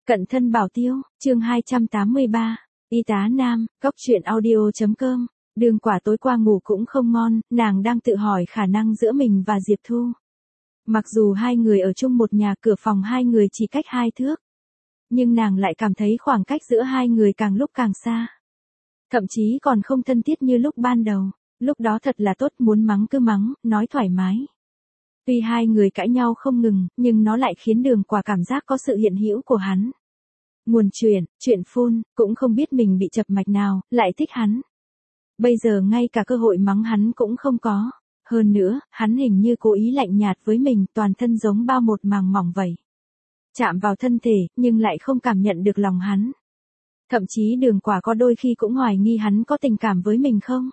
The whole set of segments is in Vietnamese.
Cận thân bảo tiêu, chương 283, y tá nam, cóc truyện audio.com. Đường Quả tối qua ngủ cũng không ngon, nàng đang tự hỏi khả năng giữa mình và Diệp Thu. Mặc dù hai người ở chung một nhà, cửa phòng hai người chỉ cách 2 thước. Nhưng nàng lại cảm thấy khoảng cách giữa hai người càng lúc càng xa. Thậm chí còn không thân thiết như lúc ban đầu, lúc đó thật là tốt, muốn mắng cứ mắng, nói thoải mái. Tuy hai người cãi nhau không ngừng, nhưng nó lại khiến Đường Quả cảm giác có sự hiện hữu của hắn. Nguồn chuyện phun, cũng không biết mình bị chập mạch nào, lại thích hắn. Bây giờ ngay cả cơ hội mắng hắn cũng không có. Hơn nữa, hắn hình như cố ý lạnh nhạt với mình, toàn thân giống bao một màng mỏng vậy. Chạm vào thân thể, nhưng lại không cảm nhận được lòng hắn. Thậm chí Đường Quả có đôi khi cũng hoài nghi hắn có tình cảm với mình không.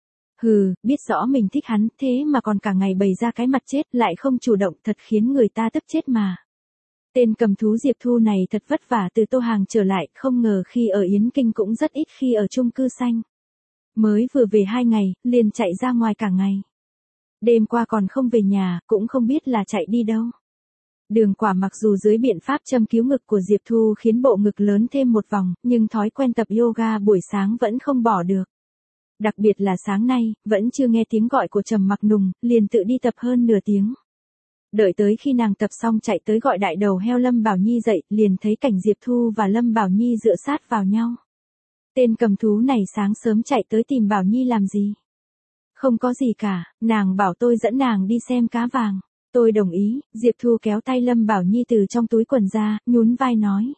Biết rõ mình thích hắn, thế mà còn cả ngày bày ra cái mặt chết, lại không chủ động, thật khiến người ta tức chết mà. Tên cầm thú Diệp Thu này thật vất vả từ Tô Hàng trở lại, không ngờ khi ở Yến Kinh cũng rất ít khi ở chung cư xanh. Mới vừa về 2 ngày, liền chạy ra ngoài cả ngày. Đêm qua còn không về nhà, cũng không biết là chạy đi đâu. Đường Quả mặc dù dưới biện pháp châm cứu ngực của Diệp Thu khiến bộ ngực lớn thêm một vòng, nhưng thói quen tập yoga buổi sáng vẫn không bỏ được. Đặc biệt là sáng nay, vẫn chưa nghe tiếng gọi của Trầm Mặc Nùng, liền tự đi tập hơn nửa tiếng. Đợi tới khi nàng tập xong chạy tới gọi đại đầu heo Lâm Bảo Nhi dậy, liền thấy cảnh Diệp Thu và Lâm Bảo Nhi dựa sát vào nhau. Tên cầm thú này sáng sớm chạy tới tìm Bảo Nhi làm gì? Không có gì cả, nàng bảo tôi dẫn nàng đi xem cá vàng. Tôi đồng ý. Diệp Thu kéo tay Lâm Bảo Nhi từ trong túi quần ra, nhún vai nói.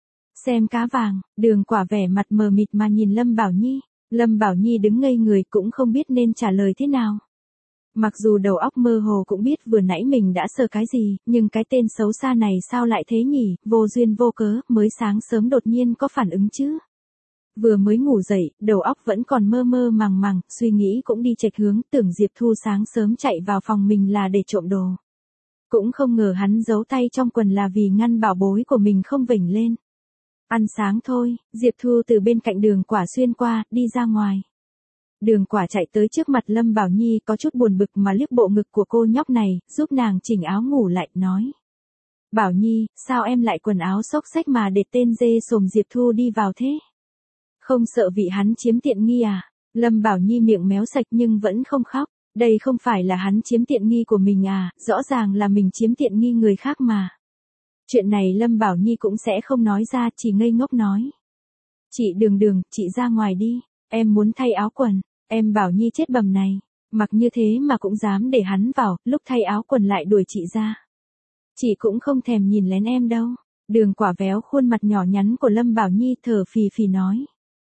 Xem cá vàng. Đường Quả vẻ mặt mờ mịt mà nhìn Lâm Bảo Nhi. Lâm Bảo Nhi đứng ngây người cũng không biết nên trả lời thế nào. Mặc dù đầu óc mơ hồ cũng biết vừa nãy mình đã sờ cái gì, nhưng cái tên xấu xa này sao lại thế nhỉ, vô duyên vô cớ, mới sáng sớm đột nhiên có phản ứng chứ. Vừa mới ngủ dậy, đầu óc vẫn còn mơ mơ màng màng, suy nghĩ cũng đi chệch hướng, tưởng Diệp Thu sáng sớm chạy vào phòng mình là để trộm đồ. Cũng không ngờ hắn giấu tay trong quần là vì ngăn bảo bối của mình không vểnh lên. Ăn sáng thôi, Diệp Thu từ bên cạnh Đường Quả xuyên qua, đi ra ngoài. Đường Quả chạy tới trước mặt Lâm Bảo Nhi có chút buồn bực mà liếc bộ ngực của cô nhóc này, giúp nàng chỉnh áo ngủ lại, nói. Bảo Nhi, sao em lại quần áo xốc xách mà để tên dê sồm Diệp Thu đi vào thế? Không sợ vị hắn chiếm tiện nghi à? Lâm Bảo Nhi miệng méo sạch nhưng vẫn không khóc. Đây không phải là hắn chiếm tiện nghi của mình à, rõ ràng là mình chiếm tiện nghi người khác mà. Chuyện này Lâm Bảo Nhi cũng sẽ không nói ra, chỉ ngây ngốc nói. Chị Đường, chị ra ngoài đi, em muốn thay áo quần. Em Bảo Nhi chết bầm này, mặc như thế mà cũng dám để hắn vào, lúc thay áo quần lại đuổi chị ra. Chị cũng không thèm nhìn lén em đâu. Đường Quả véo khuôn mặt nhỏ nhắn của Lâm Bảo Nhi thở phì phì nói.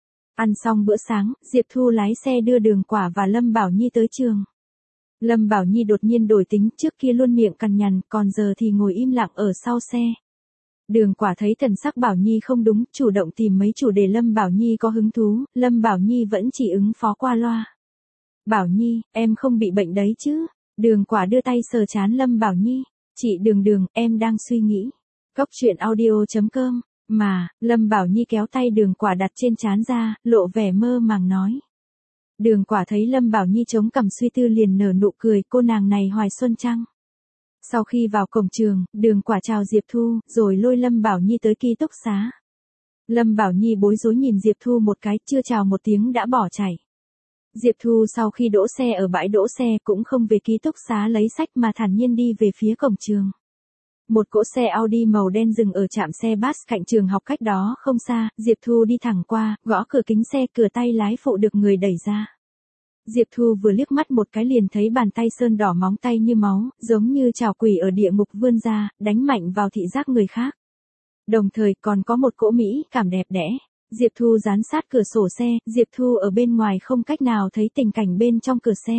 Ăn xong bữa sáng, Diệp Thu lái xe đưa Đường Quả và Lâm Bảo Nhi tới trường. Lâm Bảo Nhi đột nhiên đổi tính, trước kia luôn miệng cằn nhằn, còn giờ thì ngồi im lặng ở sau xe. Đường Quả thấy thần sắc Bảo Nhi không đúng, chủ động tìm mấy chủ đề Lâm Bảo Nhi có hứng thú, Lâm Bảo Nhi vẫn chỉ ứng phó qua loa. Bảo Nhi, em không bị bệnh đấy chứ? Đường Quả đưa tay sờ trán Lâm Bảo Nhi. Chị Đường, em đang suy nghĩ. Cóc truyện audio.com. Mà, Lâm Bảo Nhi kéo tay Đường Quả đặt trên trán ra, lộ vẻ mơ màng nói. Đường Quả thấy Lâm Bảo Nhi chống cằm suy tư liền nở nụ cười, cô nàng này hoài xuân chăng? Sau khi vào cổng trường, Đường Quả chào Diệp Thu, rồi lôi Lâm Bảo Nhi tới ký túc xá. Lâm Bảo Nhi bối rối nhìn Diệp Thu một cái, chưa chào một tiếng đã bỏ chạy. Diệp Thu sau khi đỗ xe ở bãi đỗ xe cũng không về ký túc xá lấy sách mà thản nhiên đi về phía cổng trường. Một cỗ xe Audi màu đen dừng ở trạm xe bus cạnh trường học cách đó không xa, Diệp Thu đi thẳng qua, gõ cửa kính xe, cửa tay lái phụ được người đẩy ra. Diệp Thu vừa liếc mắt một cái liền thấy bàn tay sơn đỏ móng tay như máu, giống như trảo quỷ ở địa ngục vươn ra, đánh mạnh vào thị giác người khác. Đồng thời còn có một cỗ mỹ cảm đẹp đẽ. Diệp Thu dán sát cửa sổ xe, Diệp Thu ở bên ngoài không cách nào thấy tình cảnh bên trong cửa xe.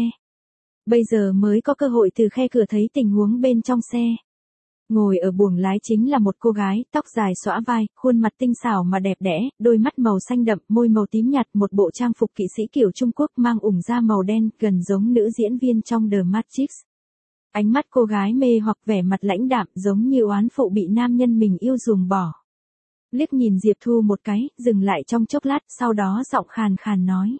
Bây giờ mới có cơ hội từ khe cửa thấy tình huống bên trong xe. Ngồi ở buồng lái chính là một cô gái, tóc dài xõa vai, khuôn mặt tinh xảo mà đẹp đẽ, đôi mắt màu xanh đậm, môi màu tím nhạt, một bộ trang phục kỵ sĩ kiểu Trung Quốc mang ủng da màu đen, gần giống nữ diễn viên trong The Matrix. Ánh mắt cô gái mê hoặc vẻ mặt lãnh đạm, giống như oán phụ bị nam nhân mình yêu ruồng bỏ. Liếc nhìn Diệp Thu một cái, dừng lại trong chốc lát, sau đó giọng khàn khàn nói.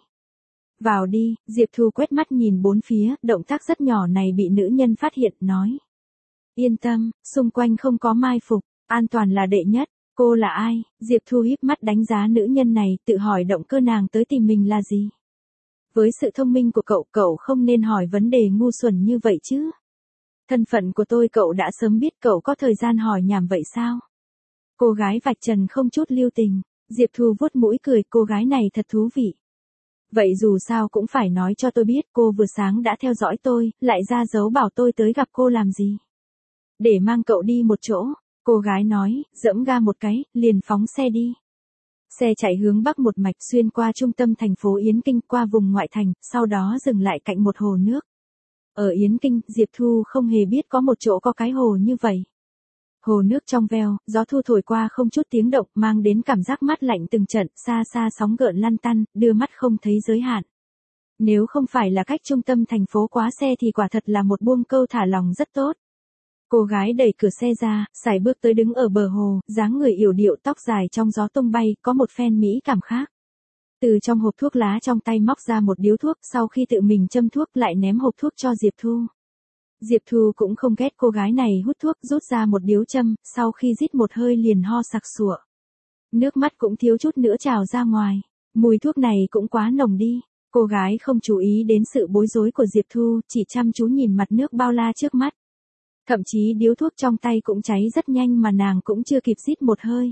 Vào đi. Diệp Thu quét mắt nhìn bốn phía, động tác rất nhỏ này bị nữ nhân phát hiện, nói. Yên tâm, xung quanh không có mai phục, an toàn là đệ nhất. Cô là ai? Diệp Thu híp mắt đánh giá nữ nhân này, tự hỏi động cơ nàng tới tìm mình là gì. Với sự thông minh của cậu, cậu không nên hỏi vấn đề ngu xuẩn như vậy chứ. Thân phận của tôi cậu đã sớm biết, cậu có thời gian hỏi nhảm vậy sao? Cô gái vạch trần không chút lưu tình. Diệp Thu vuốt mũi cười, cô gái này thật thú vị. Vậy dù sao cũng phải nói cho tôi biết, cô vừa sáng đã theo dõi tôi, lại ra dấu bảo tôi tới gặp cô làm gì? Để mang cậu đi một chỗ, cô gái nói, giẫm ga một cái, liền phóng xe đi. Xe chạy hướng bắc một mạch xuyên qua trung tâm thành phố Yến Kinh, qua vùng ngoại thành, sau đó dừng lại cạnh một hồ nước. Ở Yến Kinh, Diệp Thu không hề biết có một chỗ có cái hồ như vậy. Hồ nước trong veo, gió thu thổi qua không chút tiếng động, mang đến cảm giác mát lạnh từng trận, xa xa sóng gợn lăn tăn, đưa mắt không thấy giới hạn. Nếu không phải là cách trung tâm thành phố quá xe thì quả thật là một buông câu thả lòng rất tốt. Cô gái đẩy cửa xe ra, sải bước tới đứng ở bờ hồ, dáng người yểu điệu, tóc dài trong gió tung bay, có một phen mỹ cảm khác. Từ trong hộp thuốc lá trong tay móc ra một điếu thuốc, sau khi tự mình châm thuốc lại ném hộp thuốc cho Diệp Thu. Diệp Thu cũng không ghét cô gái này hút thuốc, rút ra một điếu châm, sau khi rít một hơi liền ho sặc sụa. Nước mắt cũng thiếu chút nữa trào ra ngoài. Mùi thuốc này cũng quá nồng đi. Cô gái không chú ý đến sự bối rối của Diệp Thu, chỉ chăm chú nhìn mặt nước bao la trước mắt. Thậm chí điếu thuốc trong tay cũng cháy rất nhanh mà nàng cũng chưa kịp rít một hơi.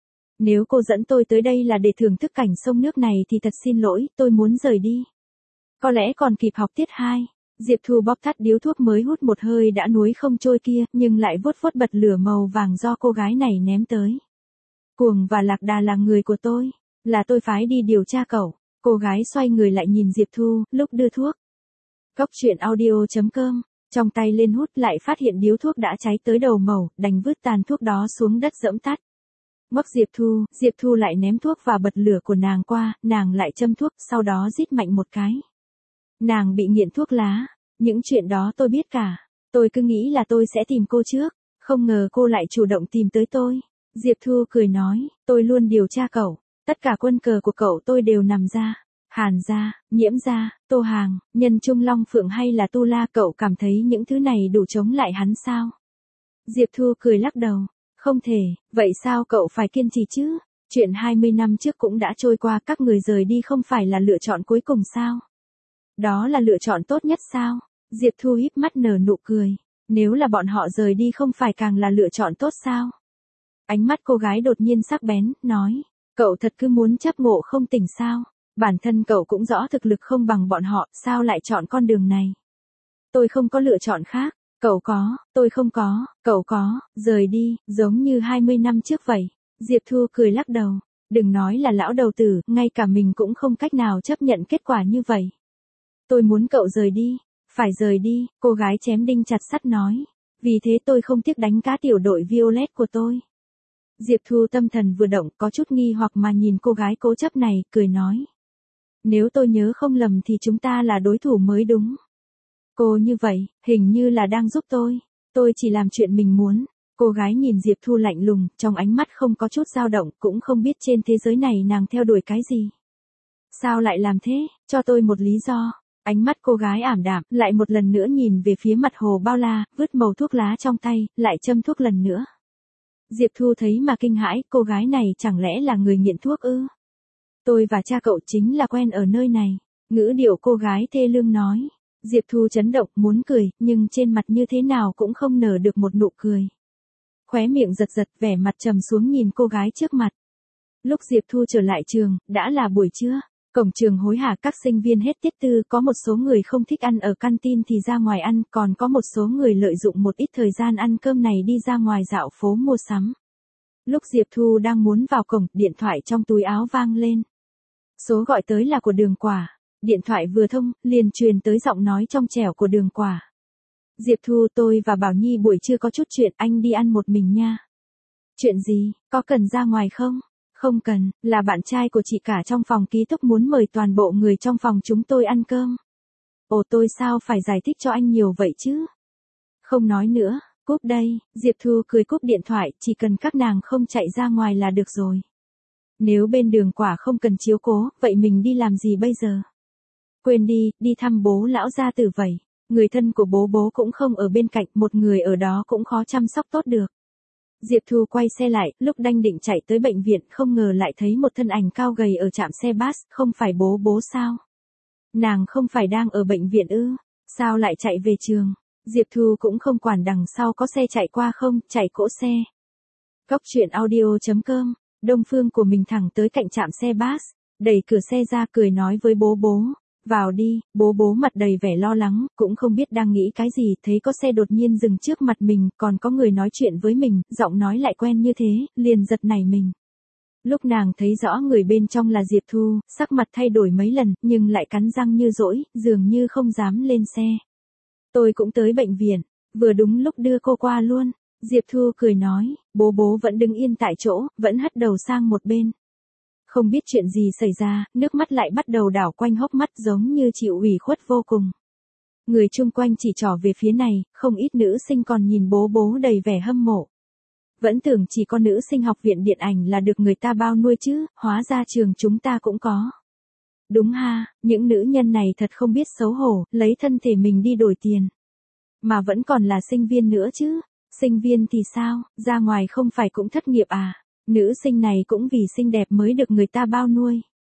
Nếu cô dẫn tôi tới đây là để thưởng thức cảnh sông nước này thì thật xin lỗi, tôi muốn rời đi. Có lẽ còn kịp học tiết 2. Diệp Thu bóp tắt điếu thuốc mới hút một hơi đã nuối không trôi kia, nhưng lại vuốt vuốt bật lửa màu vàng do cô gái này ném tới. Cuồng và Lạc Đà là người của tôi, là tôi phái đi điều tra cậu. Cô gái xoay người lại nhìn Diệp Thu, lúc đưa thuốc. Góc truyện audio.com, trong tay lên hút lại phát hiện điếu thuốc đã cháy tới đầu mẩu, đành vứt tàn thuốc đó xuống đất giẫm tắt. Ngoắc Diệp Thu lại ném thuốc và bật lửa của nàng qua, nàng lại châm thuốc, sau đó rít mạnh một cái. Nàng bị nghiện thuốc lá, những chuyện đó tôi biết cả. Tôi cứ nghĩ là tôi sẽ tìm cô trước, không ngờ cô lại chủ động tìm tới tôi. Diệp Thu cười nói, tôi luôn điều tra cậu, tất cả quân cờ của cậu tôi đều nằm ra. Hàn gia, Nhiễm gia, Tô Hàng, Nhân Trung Long Phượng hay là Tu La, cậu cảm thấy những thứ này đủ chống lại hắn sao? Diệp Thu cười lắc đầu, không thể, vậy sao cậu phải kiên trì chứ? Chuyện 20 năm trước cũng đã trôi qua, các người rời đi không phải là lựa chọn cuối cùng sao? Đó là lựa chọn tốt nhất sao? Diệp Thu híp mắt nở nụ cười, nếu là bọn họ rời đi không phải càng là lựa chọn tốt sao? Ánh mắt cô gái đột nhiên sắc bén, nói, cậu thật cứ muốn chấp ngộ không tỉnh sao? Bản thân cậu cũng rõ thực lực không bằng bọn họ, sao lại chọn con đường này? Tôi không có lựa chọn khác, cậu có, tôi không có, cậu có, rời đi, giống như 20 năm trước vậy. Diệp Thu cười lắc đầu, đừng nói là lão đầu tử, ngay cả mình cũng không cách nào chấp nhận kết quả như vậy. Tôi muốn cậu rời đi, phải rời đi, cô gái chém đinh chặt sắt nói, vì thế tôi không tiếc đánh cá tiểu đội Violet của tôi. Diệp Thu tâm thần vừa động, có chút nghi hoặc mà nhìn cô gái cố chấp này, cười nói. Nếu tôi nhớ không lầm thì chúng ta là đối thủ mới đúng. Cô như vậy, hình như là đang giúp tôi chỉ làm chuyện mình muốn. Cô gái nhìn Diệp Thu lạnh lùng, trong ánh mắt không có chút dao động, cũng không biết trên thế giới này nàng theo đuổi cái gì. Sao lại làm thế, cho tôi một lý do. Ánh mắt cô gái ảm đạm, lại một lần nữa nhìn về phía mặt hồ bao la, vứt mẩu thuốc lá trong tay, lại châm thuốc lần nữa. Diệp Thu thấy mà kinh hãi, cô gái này chẳng lẽ là người nghiện thuốc ư? Tôi và cha cậu chính là quen ở nơi này. Ngữ điệu cô gái thê lương nói. Diệp Thu chấn động, muốn cười, nhưng trên mặt như thế nào cũng không nở được một nụ cười. Khóe miệng giật giật, vẻ mặt trầm xuống nhìn cô gái trước mặt. Lúc Diệp Thu trở lại trường, đã là buổi trưa. Cổng trường hối hả, các sinh viên hết tiết tư, có một số người không thích ăn ở canteen thì ra ngoài ăn, còn có một số người lợi dụng một ít thời gian ăn cơm này đi ra ngoài dạo phố mua sắm. Lúc Diệp Thu đang muốn vào cổng, điện thoại trong túi áo vang lên. Số gọi tới là của Đường Quả. Điện thoại vừa thông, liền truyền tới giọng nói trong trẻo của Đường Quả. Diệp Thu, tôi và Bảo Nhi buổi trưa có chút chuyện, anh đi ăn một mình nha. Chuyện gì, có cần ra ngoài không? Không cần, là bạn trai của chị cả trong phòng ký túc muốn mời toàn bộ người trong phòng chúng tôi ăn cơm. Ồ, tôi sao phải giải thích cho anh nhiều vậy chứ? Không nói nữa, cúp đây. Diệp Thu cười cúp điện thoại, chỉ cần các nàng không chạy ra ngoài là được rồi. Nếu bên Đường Quả không cần chiếu cố, vậy mình đi làm gì bây giờ? Quên đi, đi thăm bố lão gia tử vậy. Người thân của bố cũng không ở bên cạnh, một người ở đó cũng khó chăm sóc tốt được. Diệp Thu quay xe lại, lúc đang định chạy tới bệnh viện không ngờ lại thấy một thân ảnh cao gầy ở trạm xe bus, không phải bố bố sao? Nàng không phải đang ở bệnh viện ư? Sao lại chạy về trường? Diệp Thu cũng không quản đằng sau có xe chạy qua không, chạy cỗ xe. Cóc truyện audio.com, Đông Phương của mình thẳng tới cạnh trạm xe bus, đẩy cửa xe ra cười nói với bố bố. Vào đi, bố bố mặt đầy vẻ lo lắng, cũng không biết đang nghĩ cái gì, thấy có xe đột nhiên dừng trước mặt mình, còn có người nói chuyện với mình, giọng nói lại quen như thế, liền giật nảy mình. Lúc nàng thấy rõ người bên trong là Diệp Thu, sắc mặt thay đổi mấy lần, nhưng lại cắn răng như dỗi, dường như không dám lên xe. Tôi cũng tới bệnh viện, vừa đúng lúc đưa cô qua luôn. Diệp Thu cười nói, bố bố vẫn đứng yên tại chỗ, vẫn hất đầu sang một bên. Không biết chuyện gì xảy ra, nước mắt lại bắt đầu đảo quanh hốc mắt giống như chịu ủy khuất vô cùng. Người chung quanh chỉ trỏ về phía này, không ít nữ sinh còn nhìn bố bố đầy vẻ hâm mộ. Vẫn tưởng chỉ có nữ sinh học viện điện ảnh là được người ta bao nuôi chứ, hóa ra trường chúng ta cũng có. Đúng ha, những nữ nhân này thật không biết xấu hổ, lấy thân thể mình đi đổi tiền. Mà vẫn còn là sinh viên nữa chứ, sinh viên thì sao, ra ngoài không phải cũng thất nghiệp à, nữ sinh này cũng vì xinh đẹp mới được người ta bao nuôi.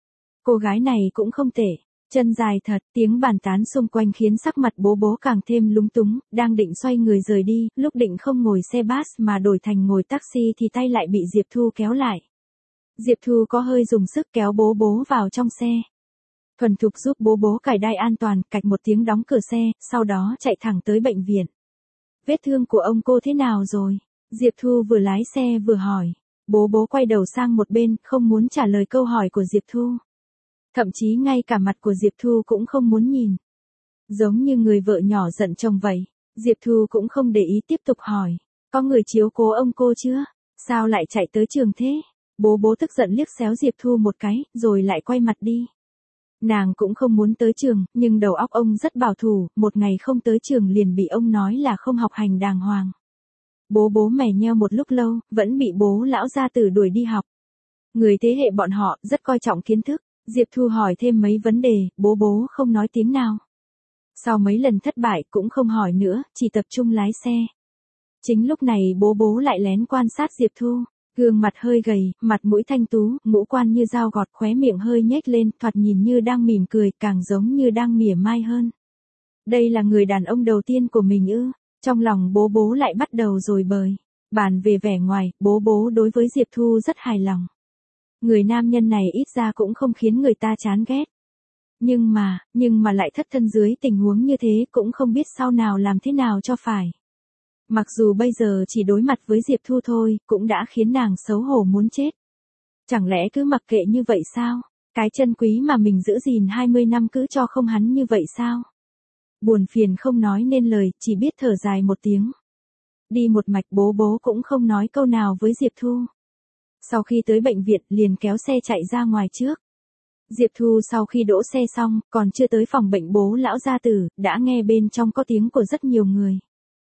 Cô gái này cũng không tệ, chân dài thật, tiếng bàn tán xung quanh khiến sắc mặt bố bố càng thêm lúng túng, đang định xoay người rời đi, lúc định không ngồi xe bus mà đổi thành ngồi taxi thì tay lại bị Diệp Thu kéo lại. Diệp Thu có hơi dùng sức kéo bố bố vào trong xe. Thuần thục giúp bố bố cài đai an toàn, cạch một tiếng đóng cửa xe, sau đó chạy thẳng tới bệnh viện. Vết thương của ông cô thế nào rồi? Diệp Thu vừa lái xe vừa hỏi. Bố bố quay đầu sang một bên, không muốn trả lời câu hỏi của Diệp Thu. Thậm chí ngay cả mặt của Diệp Thu cũng không muốn nhìn. Giống như người vợ nhỏ giận chồng vậy. Diệp Thu cũng không để ý tiếp tục hỏi. Có người chiếu cố ông cô chưa? Sao lại chạy tới trường thế? Bố bố tức giận liếc xéo Diệp Thu một cái, rồi lại quay mặt đi. Nàng cũng không muốn tới trường, nhưng đầu óc ông rất bảo thủ, một ngày không tới trường liền bị ông nói là không học hành đàng hoàng. Bố bố mè nheo một lúc lâu, vẫn bị bố lão gia tử đuổi đi học. Người thế hệ bọn họ rất coi trọng kiến thức. Diệp Thu hỏi thêm mấy vấn đề, bố bố không nói tiếng nào. Sau mấy lần thất bại cũng không hỏi nữa, chỉ tập trung lái xe. Chính lúc này bố bố lại lén quan sát Diệp Thu. Gương mặt hơi gầy, mặt mũi thanh tú, ngũ quan như dao gọt, khóe miệng hơi nhếch lên, thoạt nhìn như đang mỉm cười, càng giống như đang mỉa mai hơn. Đây là người đàn ông đầu tiên của mình ư? Trong lòng bố bố lại bắt đầu rồi bời. Bàn về vẻ ngoài, bố bố đối với Diệp Thu rất hài lòng. Người nam nhân này ít ra cũng không khiến người ta chán ghét. Nhưng mà lại thất thân dưới tình huống như thế cũng không biết sau nào làm thế nào cho phải. Mặc dù bây giờ chỉ đối mặt với Diệp Thu thôi, cũng đã khiến nàng xấu hổ muốn chết. Chẳng lẽ cứ mặc kệ như vậy sao? Cái chân quý mà mình giữ gìn 20 năm cứ cho không hắn như vậy sao? Buồn phiền không nói nên lời, chỉ biết thở dài một tiếng. Đi một mạch bố bố cũng không nói câu nào với Diệp Thu. Sau khi tới bệnh viện liền kéo xe chạy ra ngoài trước. Diệp Thu sau khi đỗ xe xong, còn chưa tới phòng bệnh bố lão gia tử, đã nghe bên trong có tiếng của rất nhiều người.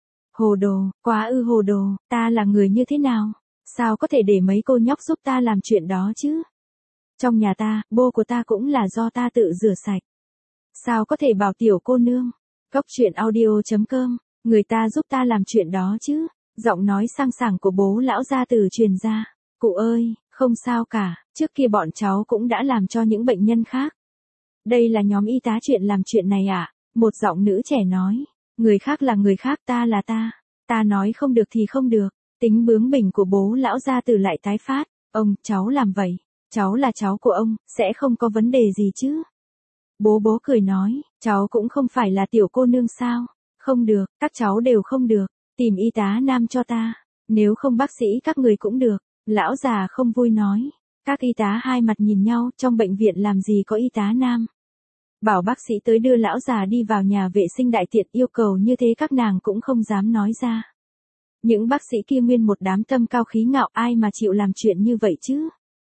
Hồ đồ, quá ư hồ đồ, ta là người như thế nào? Sao có thể để mấy cô nhóc giúp ta làm chuyện đó chứ? Trong nhà ta, bô của ta cũng là do ta tự rửa sạch. Sao có thể bảo tiểu cô nương? Cóc truyện audio.com, người ta giúp ta làm chuyện đó chứ? Giọng nói sang sảng của bố lão gia tử truyền ra. Cụ ơi, không sao cả, trước kia bọn cháu cũng đã làm cho những bệnh nhân khác. Đây là nhóm y tá chuyện làm chuyện này à? Một giọng nữ trẻ nói. Người khác là người khác, ta là ta. Ta nói không được thì không được. Tính bướng bỉnh của bố lão gia tử lại tái phát. Ông, cháu làm vậy. Cháu là cháu của ông, sẽ không có vấn đề gì chứ? Bố bố cười nói, cháu cũng không phải là tiểu cô nương sao? Không được, các cháu đều không được. Tìm y tá nam cho ta. Nếu không bác sĩ các người cũng được. Lão già không vui nói. Các y tá hai mặt nhìn nhau, trong bệnh viện làm gì có y tá nam. Bảo bác sĩ tới đưa lão già đi vào nhà vệ sinh đại tiện, yêu cầu như thế các nàng cũng không dám nói ra. Những bác sĩ kia nguyên một đám tâm cao khí ngạo, ai mà chịu làm chuyện như vậy chứ?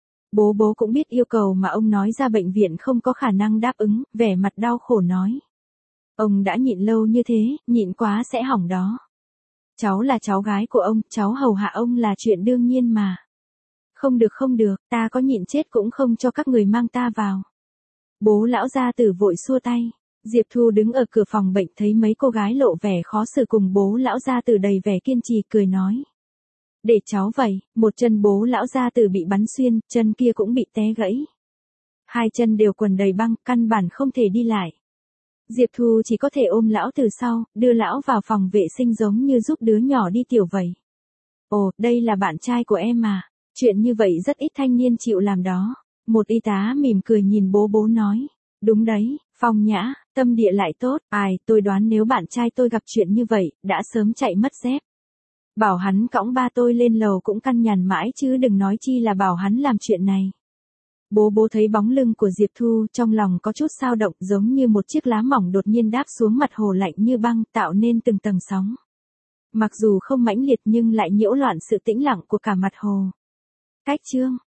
Bố bố cũng biết yêu cầu mà ông nói ra bệnh viện không có khả năng đáp ứng, vẻ mặt đau khổ nói. Ông đã nhịn lâu như thế, nhịn quá sẽ hỏng đó. Cháu là cháu gái của ông, cháu hầu hạ ông là chuyện đương nhiên mà. Không được, ta có nhịn chết cũng không cho các người mang ta vào. Bố lão gia tử vội xua tay. Diệp Thu đứng ở cửa phòng bệnh thấy mấy cô gái lộ vẻ khó xử cùng bố lão gia tử đầy vẻ kiên trì cười nói. Để cháu vậy, một chân bố lão gia tử bị bắn xuyên, chân kia cũng bị té gãy. Hai chân đều quần đầy băng, căn bản không thể đi lại. Diệp Thu chỉ có thể ôm lão từ sau, đưa lão vào phòng vệ sinh giống như giúp đứa nhỏ đi tiểu vậy. Ồ, đây là bạn trai của em mà. Chuyện như vậy rất ít thanh niên chịu làm đó. Một y tá mỉm cười nhìn bố nói. Đúng đấy, phong nhã, tâm địa lại tốt. Ai, tôi đoán nếu bạn trai tôi gặp chuyện như vậy, đã sớm chạy mất dép. Bảo hắn cõng ba tôi lên lầu cũng căn nhằn mãi chứ đừng nói chi là bảo hắn làm chuyện này. Bố thấy bóng lưng của Diệp Thu, trong lòng có chút dao động, giống như một chiếc lá mỏng đột nhiên đáp xuống mặt hồ lạnh như băng, tạo nên từng tầng sóng. Mặc dù không mãnh liệt nhưng lại nhiễu loạn sự tĩnh lặng của cả mặt hồ. Cách chương